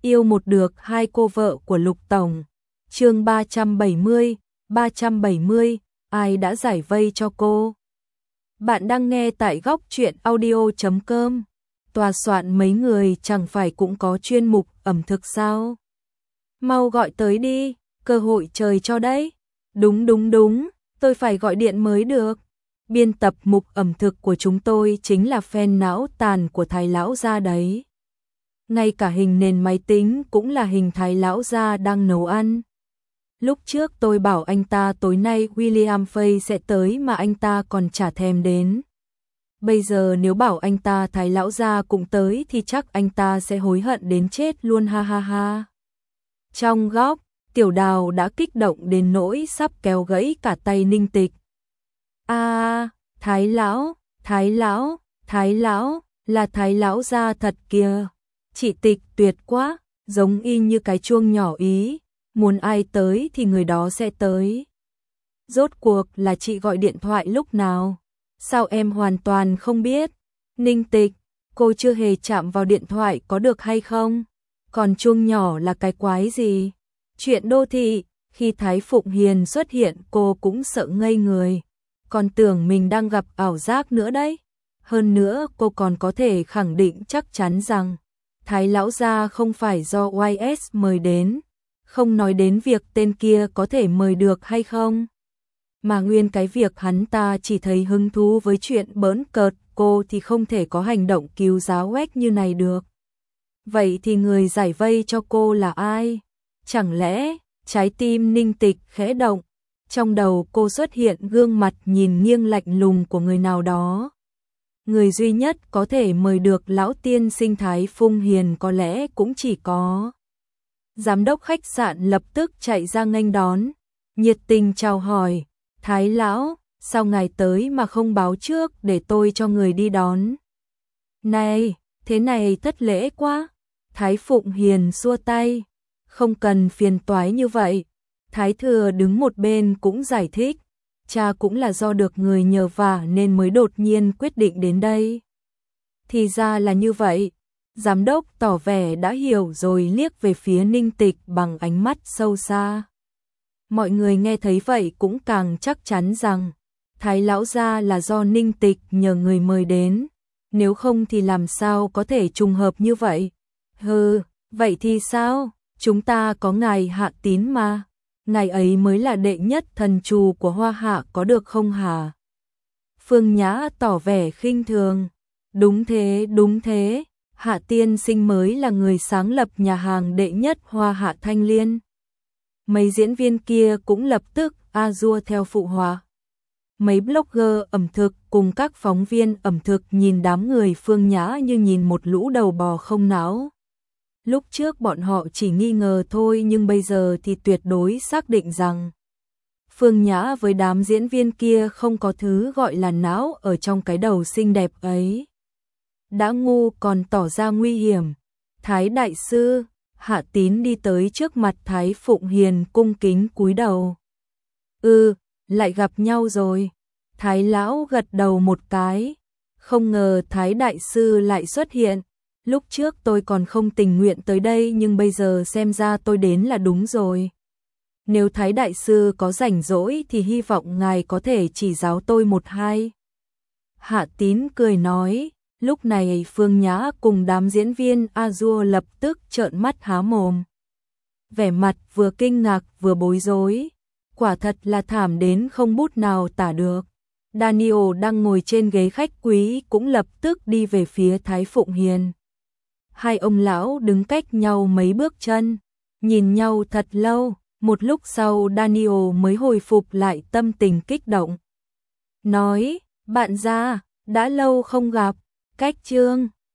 Yêu một được hai cô vợ của Lục Tổng. Chương 370, ai đã giải vây cho cô? Bạn đang nghe tại góc truyện audio.com. Tòa soạn mấy người chẳng phải cũng có chuyên mục ẩm thực sao? Mau gọi tới đi, cơ hội trời cho đấy. Đúng, tôi phải gọi điện mới được. Biên tập mục ẩm thực của chúng tôi chính là fan não tàn của Thái lão gia đấy. Ngay cả hình nền máy tính cũng là hình Thái lão gia đang nấu ăn. Lúc trước tôi bảo anh ta tối nay William Fay sẽ tới mà anh ta còn chả thèm đến. Bây giờ nếu bảo anh ta Thái lão gia cũng tới thì chắc anh ta sẽ hối hận đến chết luôn, ha ha ha. Trong góc, Tiểu Đào đã kích động đến nỗi sắp kéo gãy cả tay Ninh Tịch. Thái lão, là Thái lão gia thật kìa. Chị Tịch tuyệt quá, giống y như cái chuông nhỏ Ý, muốn ai tới thì người đó sẽ tới. Rốt cuộc là chị gọi điện thoại lúc nào? Sao em hoàn toàn không biết? Ninh Tịch, cô chưa hề chạm vào điện thoại có được hay không? Còn chuông nhỏ là cái quái gì? Chuyện đô thị, khi Thái Phụng Hiền xuất hiện cô cũng sợ ngây người. Còn tưởng mình đang gặp ảo giác nữa đấy. Hơn nữa cô còn có thể khẳng định chắc chắn rằng Thái lão gia không phải do YS mời đến, không nói đến việc tên kia có thể mời được hay không. Mà nguyên cái việc hắn ta chỉ thấy hứng thú với chuyện bỡn cợt cô thì không thể có hành động cứu giáo quách như này được. Vậy thì người giải vây cho cô là ai? Chẳng lẽ, trái tim Ninh Tịch khẽ động, trong đầu cô xuất hiện gương mặt nhìn nghiêng lạnh lùng của người nào đó. Người duy nhất có thể mời được lão tiên sinh Thái Phụng Hiền có lẽ cũng chỉ có. Giám đốc khách sạn lập tức chạy ra nghênh đón, nhiệt tình chào hỏi, Thái lão, sao ngài tới mà không báo trước để tôi cho người đi đón? Này, thế này thất lễ quá. Thái Phụng Hiền xua tay, không cần phiền toái như vậy. Thái thừa đứng một bên cũng giải thích, cha cũng là do được người nhờ vả nên mới đột nhiên quyết định đến đây. Thì ra là như vậy. Giám đốc tỏ vẻ đã hiểu rồi liếc về phía Ninh Tịch bằng ánh mắt sâu xa. Mọi người nghe thấy vậy cũng càng chắc chắn rằng Thái lão gia là do Ninh Tịch nhờ người mời đến, nếu không thì làm sao có thể trùng hợp như vậy. Vậy thì sao? Chúng ta có ngài Hạ Tín mà. Ngài ấy mới là đệ nhất thần trù của Hoa Hạ có được không hả? Phương Nhã tỏ vẻ khinh thường. Đúng thế. Hạ tiên sinh mới là người sáng lập nhà hàng đệ nhất Hoa Hạ Thanh Liên. Mấy diễn viên kia cũng lập tức a-dua theo phụ họa. Mấy blogger ẩm thực cùng các phóng viên ẩm thực nhìn đám người Phương Nhã như nhìn một lũ đầu bò không não. Lúc trước bọn họ chỉ nghi ngờ thôi nhưng bây giờ thì tuyệt đối xác định rằng Phương Nhã với đám diễn viên kia không có thứ gọi là não ở trong cái đầu xinh đẹp ấy. Đã ngu còn tỏ ra nguy hiểm. Thái đại sư, Hạ Tín đi tới trước mặt Thái Phụng Hiền cung kính cúi đầu. Lại gặp nhau rồi. Thái lão gật đầu một cái. Không ngờ Thái đại sư lại xuất hiện. Lúc trước tôi còn không tình nguyện tới đây nhưng bây giờ xem ra tôi đến là đúng rồi. Nếu Thái đại sư có rảnh rỗi thì hy vọng ngài có thể chỉ giáo tôi một hai. Hạ Tín cười nói. Lúc này Phương Nhã cùng đám diễn viên a-dua lập tức trợn mắt há mồm. Vẻ mặt vừa kinh ngạc vừa bối rối. Quả thật là thảm đến không bút nào tả được. Daniel đang ngồi trên ghế khách quý cũng lập tức đi về phía Thái Phụng Hiền. Hai ông lão đứng cách nhau mấy bước chân, nhìn nhau thật lâu, một lúc sau Daniel mới hồi phục lại tâm tình kích động. Nói, bạn già, đã lâu không gặp, cách chương.